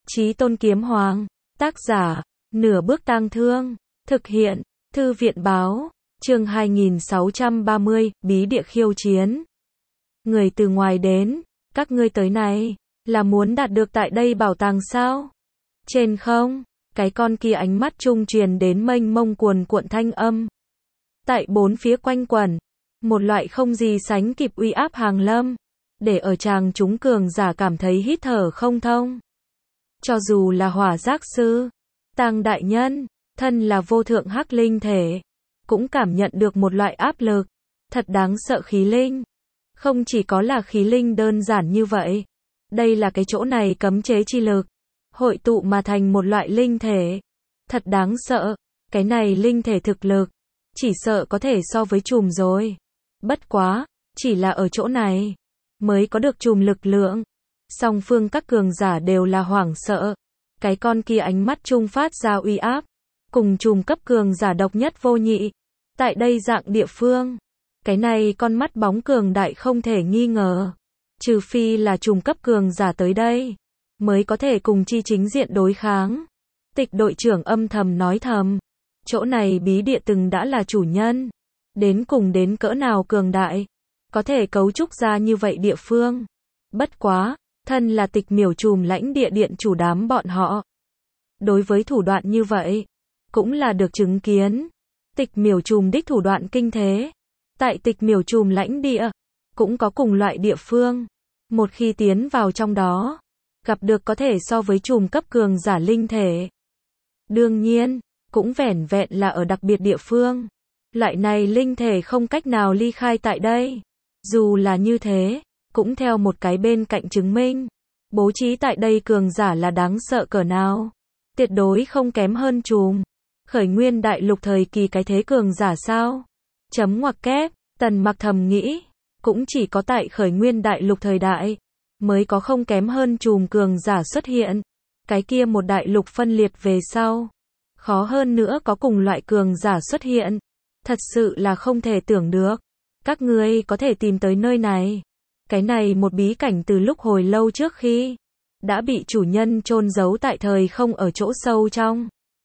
Chí Tôn Kiếm Hoàng, tác giả, Nửa Bước Tang Thương, thực hiện, Thư viện báo, chương 2630, Bí Địa Khiêu Chiến. Người từ ngoài đến, các ngươi tới này, là muốn đạt được tại đây bảo tàng sao? Trên không, cái con kia ánh mắt trung truyền đến mênh mông cuồn cuộn thanh âm. Tại bốn phía quanh quẩn, một loại không gì sánh kịp uy áp hàng lâm, để ở chàng chúng cường giả cảm thấy hít thở không thông. Cho dù là hỏa giác sư, Tang đại nhân, thân là vô thượng hắc linh thể, cũng cảm nhận được một loại áp lực, thật đáng sợ khí linh. Không chỉ có là khí linh đơn giản như vậy, đây là cái chỗ này cấm chế chi lực, hội tụ mà thành một loại linh thể. Thật đáng sợ, cái này linh thể thực lực, chỉ sợ có thể so với trùm rồi. Bất quá, chỉ là ở chỗ này, mới có được trùm lực lượng. Song phương các cường giả đều là hoảng sợ. Cái con kia ánh mắt trung phát ra uy áp, cùng trùm cấp cường giả độc nhất vô nhị. Tại đây dạng địa phương, cái này con mắt bóng cường đại không thể nghi ngờ. Trừ phi là trùm cấp cường giả tới đây, mới có thể cùng chi chính diện đối kháng. Tịch đội trưởng âm thầm nói thầm. Chỗ này bí địa từng đã là chủ nhân. Đến cùng đến cỡ nào cường đại, có thể cấu trúc ra như vậy địa phương. Bất quá, thân là Tịch Miểu trùm lãnh địa điện chủ đám bọn họ. Đối với thủ đoạn như vậy, cũng là được chứng kiến. Tịch Miểu trùm đích thủ đoạn kinh thế. Tại Tịch Miểu trùm lãnh địa, cũng có cùng loại địa phương. Một khi tiến vào trong đó, gặp được có thể so với trùm cấp cường giả linh thể. Đương nhiên, cũng vẻn vẹn là ở đặc biệt địa phương. Loại này linh thể không cách nào ly khai tại đây. Dù là như thế, cũng theo một cái bên cạnh chứng minh, bố trí tại đây cường giả là đáng sợ cỡ nào. Tuyệt đối không kém hơn trùm Khởi Nguyên đại lục thời kỳ cái thế cường giả sao? Chấm ngoặc kép, Tần Mặc thầm nghĩ, cũng chỉ có tại Khởi Nguyên đại lục thời đại, mới có không kém hơn trùm cường giả xuất hiện. Cái kia một đại lục phân liệt về sau, khó hơn nữa có cùng loại cường giả xuất hiện. Thật sự là không thể tưởng được. Các ngươi có thể tìm tới nơi này. Cái này một bí cảnh từ lúc hồi lâu trước khi đã bị chủ nhân chôn giấu tại thời không ở chỗ sâu trong.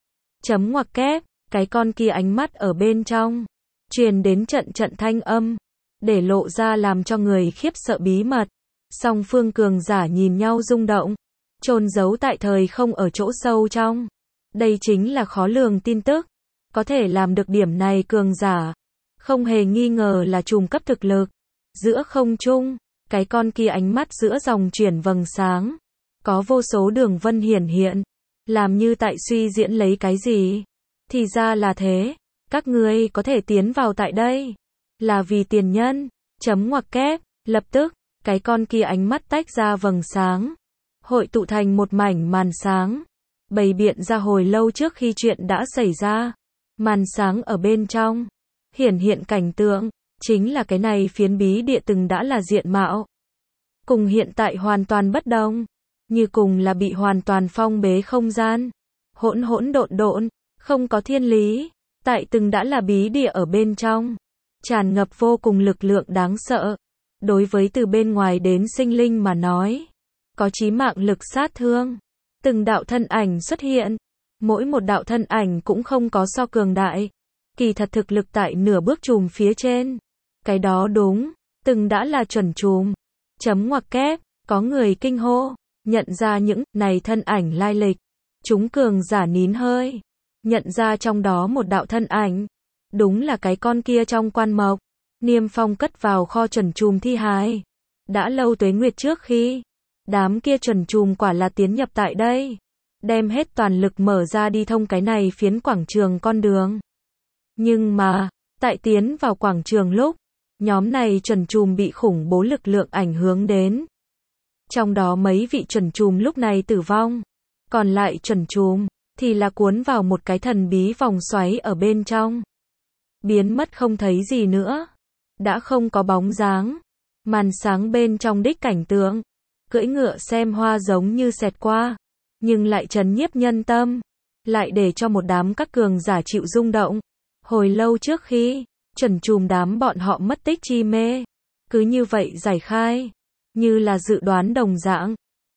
Chấm ngoặc kép, cái con kia ánh mắt ở bên trong, truyền đến trận trận thanh âm, để lộ ra làm cho người khiếp sợ bí mật. Song phương cường giả nhìn nhau rung động, chôn giấu tại thời không ở chỗ sâu trong. Đây chính là khó lường tin tức. Có thể làm được điểm này cường giả, không hề nghi ngờ là trùm cấp thực lực. Giữa không trung, cái con kia ánh mắt giữa dòng chuyển vầng sáng, có vô số đường vân hiển hiện, làm như tại suy diễn lấy cái gì. Thì ra là thế, các ngươi có thể tiến vào tại đây, là vì tiền nhân. Chấm ngoặc kép, lập tức, cái con kia ánh mắt tách ra vầng sáng, hội tụ thành một mảnh màn sáng, bày biện ra hồi lâu trước khi chuyện đã xảy ra. Màn sáng ở bên trong, hiển hiện cảnh tượng, chính là cái này phiến bí địa từng đã là diện mạo. Cùng hiện tại hoàn toàn bất đồng, như cùng là bị hoàn toàn phong bế không gian. Hỗn hỗn độn độn, không có thiên lý. Tại từng đã là bí địa ở bên trong, tràn ngập vô cùng lực lượng đáng sợ. Đối với từ bên ngoài đến sinh linh mà nói, có chí mạng lực sát thương. Từng đạo thân ảnh xuất hiện. Mỗi một đạo thân ảnh cũng không có so cường đại. Kỳ thật thực lực tại nửa bước trùm phía trên. Cái đó đúng, từng đã là chuẩn trùm. Chấm ngoặc kép, có người kinh hô, nhận ra những này thân ảnh lai lịch. Chúng cường giả nín hơi, nhận ra trong đó một đạo thân ảnh. Đúng là cái con kia trong quan mộc, Niêm Phong cất vào kho chuẩn trùm thi hài. Đã lâu tuế nguyệt trước khi, đám kia chuẩn trùm quả là tiến nhập tại đây. Đem hết toàn lực mở ra đi thông cái này phiến quảng trường con đường. Nhưng mà, tại tiến vào quảng trường lúc, nhóm này chuẩn trùm bị khủng bố lực lượng ảnh hưởng đến. Trong đó mấy vị chuẩn trùm lúc này tử vong. Còn lại chuẩn trùm, thì là cuốn vào một cái thần bí vòng xoáy ở bên trong. Biến mất không thấy gì nữa. Đã không có bóng dáng. Màn sáng bên trong đích cảnh tượng. Cưỡi ngựa xem hoa giống như xẹt qua. Nhưng lại trấn nhiếp nhân tâm, lại để cho một đám các cường giả chịu rung động. Hồi lâu trước khi, chuẩn trùm đám bọn họ mất tích chi mê, cứ như vậy giải khai, như là dự đoán đồng dạng,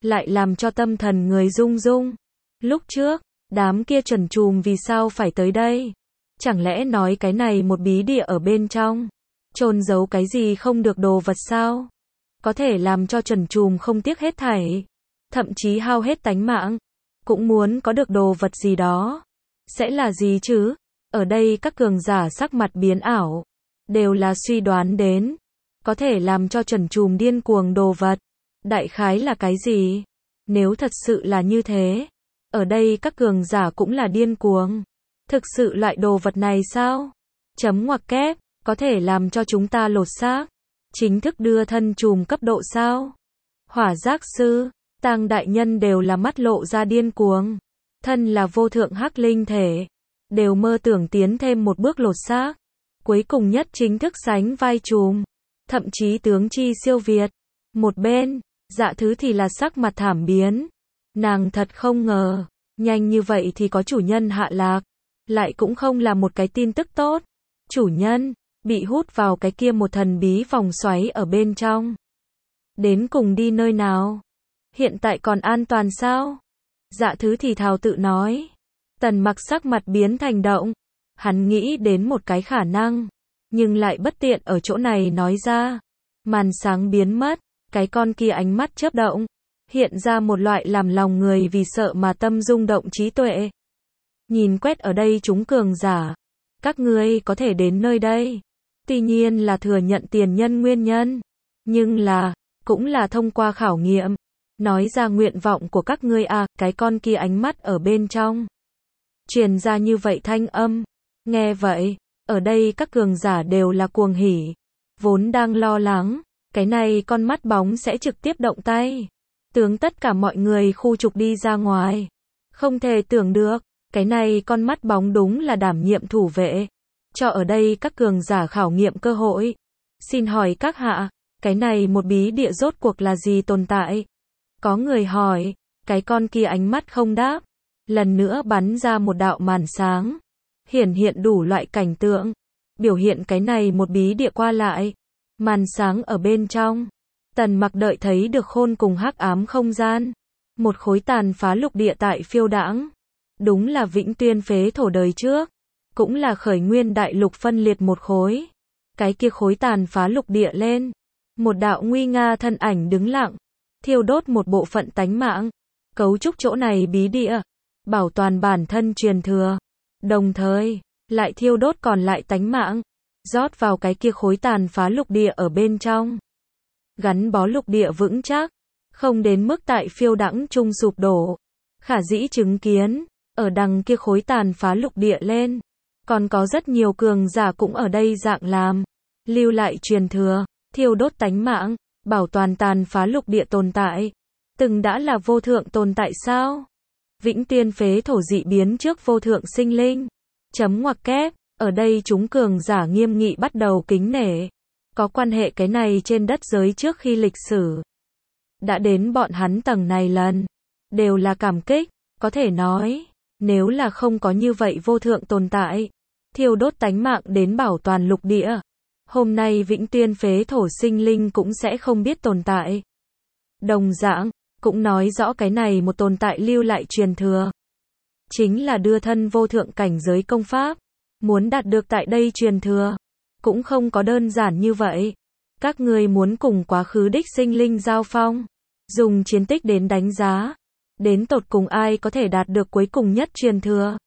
lại làm cho tâm thần người rung rung. Lúc trước, đám kia chuẩn trùm vì sao phải tới đây? Chẳng lẽ nói cái này một bí địa ở bên trong, chôn giấu cái gì không được đồ vật sao? Có thể làm cho chuẩn trùm không tiếc hết thảy, thậm chí hao hết tánh mạng, cũng muốn có được đồ vật gì đó. Sẽ là gì chứ? Ở đây các cường giả sắc mặt biến ảo, đều là suy đoán đến, có thể làm cho chuẩn trùm điên cuồng đồ vật. Đại khái là cái gì? Nếu thật sự là như thế, ở đây các cường giả cũng là điên cuồng. Thực sự loại đồ vật này sao? Chấm ngoặc kép, có thể làm cho chúng ta lột xác, chính thức đưa thân trùm cấp độ sao? Hỏa giác sư, Tang đại nhân đều là mắt lộ ra điên cuồng. Thân là vô thượng hắc linh thể, đều mơ tưởng tiến thêm một bước lột xác, cuối cùng nhất chính thức sánh vai trùm, thậm chí tướng chi siêu việt. Một bên, Dạ Thứ thì là sắc mặt thảm biến. Nàng thật không ngờ, nhanh như vậy thì có chủ nhân hạ lạc, lại cũng không là một cái tin tức tốt. Chủ nhân bị hút vào cái kia một thần bí vòng xoáy ở bên trong. Đến cùng đi nơi nào? Hiện tại còn an toàn sao? Dạ Thứ thì thào tự nói. Tần Mặc sắc mặt biến thành động. Hắn nghĩ đến một cái khả năng, nhưng lại bất tiện ở chỗ này nói ra. Màn sáng biến mất, cái con kia ánh mắt chớp động, hiện ra một loại làm lòng người vì sợ mà tâm rung động trí tuệ. Nhìn quét ở đây chúng cường giả, các ngươi có thể đến nơi đây, tuy nhiên là thừa nhận tiền nhân nguyên nhân, nhưng là, cũng là thông qua khảo nghiệm, nói ra nguyện vọng của các ngươi à, cái con kia ánh mắt ở bên trong. Truyền ra như vậy thanh âm, nghe vậy, ở đây các cường giả đều là cuồng hỉ, vốn đang lo lắng, cái này con mắt bóng sẽ trực tiếp động tay, tướng tất cả mọi người khu trục đi ra ngoài. Không thể tưởng được, cái này con mắt bóng đúng là đảm nhiệm thủ vệ, cho ở đây các cường giả khảo nghiệm cơ hội. Xin hỏi các hạ, cái này một bí địa rốt cuộc là gì tồn tại? Có người hỏi, cái con kia ánh mắt không đáp, lần nữa bắn ra một đạo màn sáng, hiển hiện đủ loại cảnh tượng, biểu hiện cái này một bí địa qua lại. Màn sáng ở bên trong, Tần Mặc đợi thấy được khôn cùng hắc ám không gian, một khối tàn phá lục địa tại phiêu đãng. Đúng là Vĩnh Tuyên phế thổ đời trước, cũng là khởi nguyên đại lục phân liệt một khối. Cái kia khối tàn phá lục địa lên, một đạo nguy nga thân ảnh đứng lặng, thiêu đốt một bộ phận tánh mạng, cấu trúc chỗ này bí địa, bảo toàn bản thân truyền thừa, đồng thời lại thiêu đốt còn lại tánh mạng, rót vào cái kia khối tàn phá lục địa ở bên trong. Gắn bó lục địa vững chắc, không đến mức tại phiêu đãng chung sụp đổ. Khả dĩ chứng kiến, ở đằng kia khối tàn phá lục địa lên, còn có rất nhiều cường giả cũng ở đây dạng làm, lưu lại truyền thừa, thiêu đốt tánh mạng, bảo toàn tàn phá lục địa tồn tại. Từng đã là vô thượng tồn tại sao? Vĩnh Tuyên phế thổ dị biến trước vô thượng sinh linh. Chấm ngoặc kép, ở đây chúng cường giả nghiêm nghị bắt đầu kính nể. Có quan hệ cái này trên đất giới trước khi lịch sử đã đến bọn hắn tầng này lần, đều là cảm kích, có thể nói, nếu là không có như vậy vô thượng tồn tại, thiêu đốt tánh mạng đến bảo toàn lục địa, hôm nay Vĩnh Tuyên phế thổ sinh linh cũng sẽ không biết tồn tại. Đồng dạng, cũng nói rõ cái này một tồn tại lưu lại truyền thừa, chính là đưa thân vô thượng cảnh giới công pháp, muốn đạt được tại đây truyền thừa, cũng không có đơn giản như vậy. Các ngươi muốn cùng quá khứ đích sinh linh giao phong, dùng chiến tích đến đánh giá, đến tột cùng ai có thể đạt được cuối cùng nhất truyền thừa.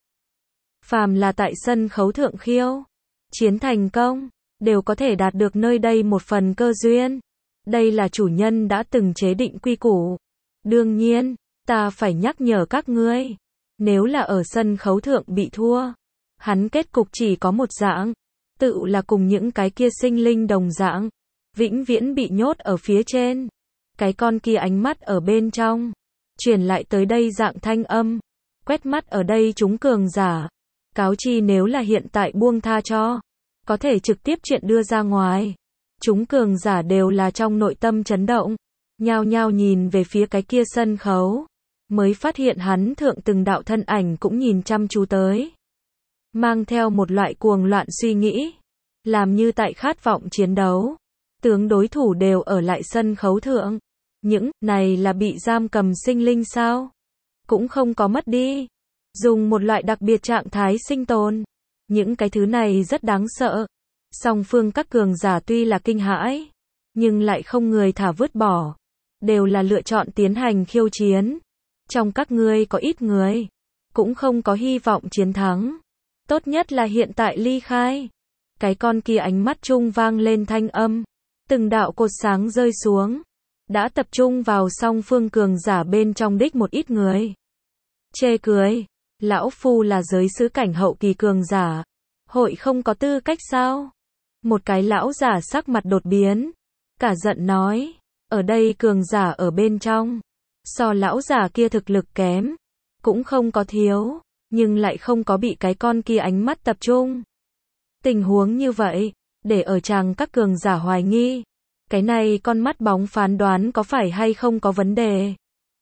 Phàm là tại sân khấu thượng khiêu chiến thành công, đều có thể đạt được nơi đây một phần cơ duyên. Đây là chủ nhân đã từng chế định quy củ. Đương nhiên, ta phải nhắc nhở các ngươi, nếu là ở sân khấu thượng bị thua, hắn kết cục chỉ có một dạng, tự là cùng những cái kia sinh linh đồng dạng, vĩnh viễn bị nhốt ở phía trên. Cái con kia ánh mắt ở bên trong, truyền lại tới đây dạng thanh âm, quét mắt ở đây chúng cường giả, cáo chi nếu là hiện tại buông tha cho, có thể trực tiếp chuyện đưa ra ngoài. Chúng cường giả đều là trong nội tâm chấn động, nhao nhao nhìn về phía cái kia sân khấu, mới phát hiện hắn thượng từng đạo thân ảnh cũng nhìn chăm chú tới, mang theo một loại cuồng loạn suy nghĩ, làm như tại khát vọng chiến đấu. Tướng đối thủ đều ở lại sân khấu thượng, Những này là bị giam cầm sinh linh sao? Cũng không có mất đi. Dùng một loại đặc biệt trạng thái sinh tồn. Những cái thứ này rất đáng sợ. Song phương các cường giả tuy là kinh hãi, nhưng lại không người thả vứt bỏ. Đều là lựa chọn tiến hành khiêu chiến. Trong các ngươi có ít người, cũng không có hy vọng chiến thắng. Tốt nhất là hiện tại ly khai. Cái con kia ánh mắt trung vang lên thanh âm. Từng đạo cột sáng rơi xuống. Đã tập trung vào song phương cường giả bên trong đích một ít người. Chê cười. Lão Phu là giới sứ cảnh hậu kỳ cường giả. Hội không có tư cách sao? Một cái lão giả sắc mặt đột biến. Cả giận nói. Ở đây cường giả ở bên trong. So lão giả kia thực lực kém. Cũng không có thiếu. Nhưng lại không có bị cái con kia ánh mắt tập trung. Tình huống như vậy. Để ở chàng các cường giả hoài nghi. Cái này con mắt bóng phán đoán có phải hay không có vấn đề.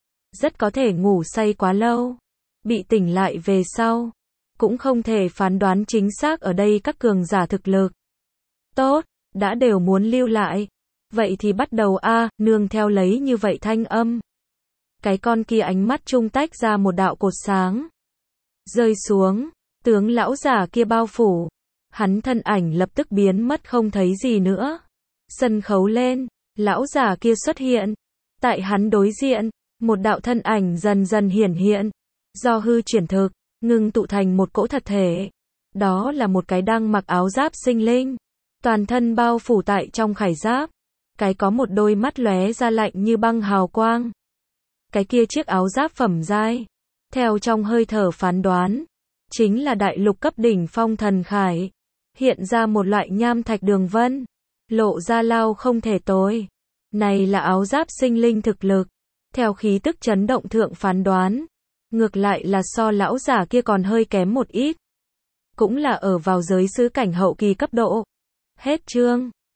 Rất có thể ngủ say quá lâu. Bị tỉnh lại về sau. Cũng không thể phán đoán chính xác ở đây các cường giả thực lực. Tốt, đã đều muốn lưu lại. Vậy thì bắt đầu a, nương theo lấy như vậy thanh âm. Cái con kia ánh mắt trung tách ra một đạo cột sáng. Rơi xuống, tướng lão giả kia bao phủ. Hắn thân ảnh lập tức biến mất không thấy gì nữa. Sân khấu lên, lão giả kia xuất hiện. Tại hắn đối diện, một đạo thân ảnh dần dần hiển hiện. Do hư chuyển thực, ngưng tụ thành một cỗ thật thể. Đó là một cái đang mặc áo giáp sinh linh. Toàn thân bao phủ tại trong khải giáp. Cái có một đôi mắt lóe ra lạnh như băng hào quang. Cái kia chiếc áo giáp phẩm giai. Theo trong hơi thở phán đoán. Chính là đại lục cấp đỉnh phong thần khải. Hiện ra một loại nham thạch đường vân. Lộ ra lao không thể tối. Này là áo giáp sinh linh thực lực. Theo khí tức chấn động thượng phán đoán. Ngược lại là so lão giả kia còn hơi kém một ít. Cũng là ở vào giới sứ cảnh hậu kỳ cấp độ. Hết chương.